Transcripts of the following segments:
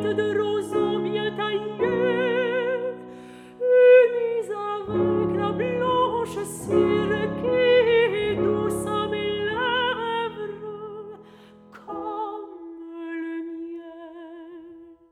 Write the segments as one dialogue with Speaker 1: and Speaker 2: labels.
Speaker 1: de roseaux bien taillés, unis avec la blanche cire qui est douce à mes lèvres comme le miel.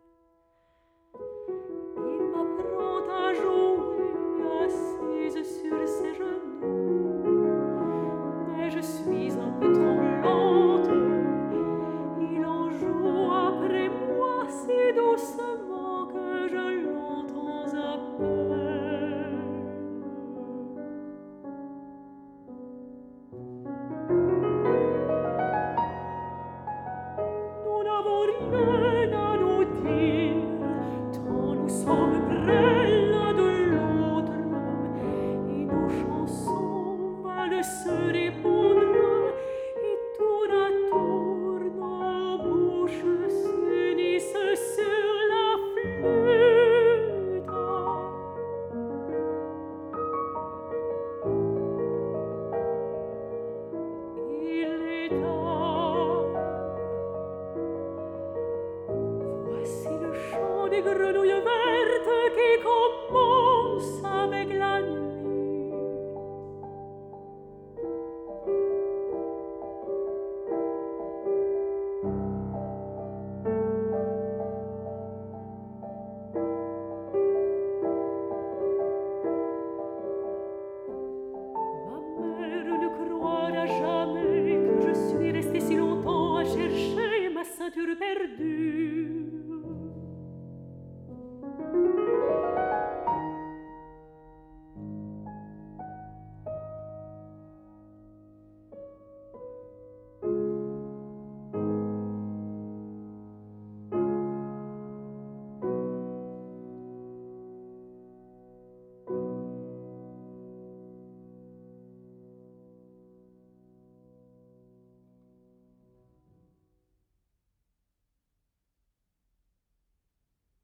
Speaker 1: Il m'apprend à jouer assise sur ses genoux, mais je suis un peu tremblante. Il en joue après moi si doucement que je l'entends à peine. Nous n'avons rien à nous dire, tant nous sommes près l'un de l'autre, et nos chansons valent se répondre, et tour à tour nos bouches s'unissent sur la flûte. Il est tard. Voici le chant des grenouilles vertes qui commence avec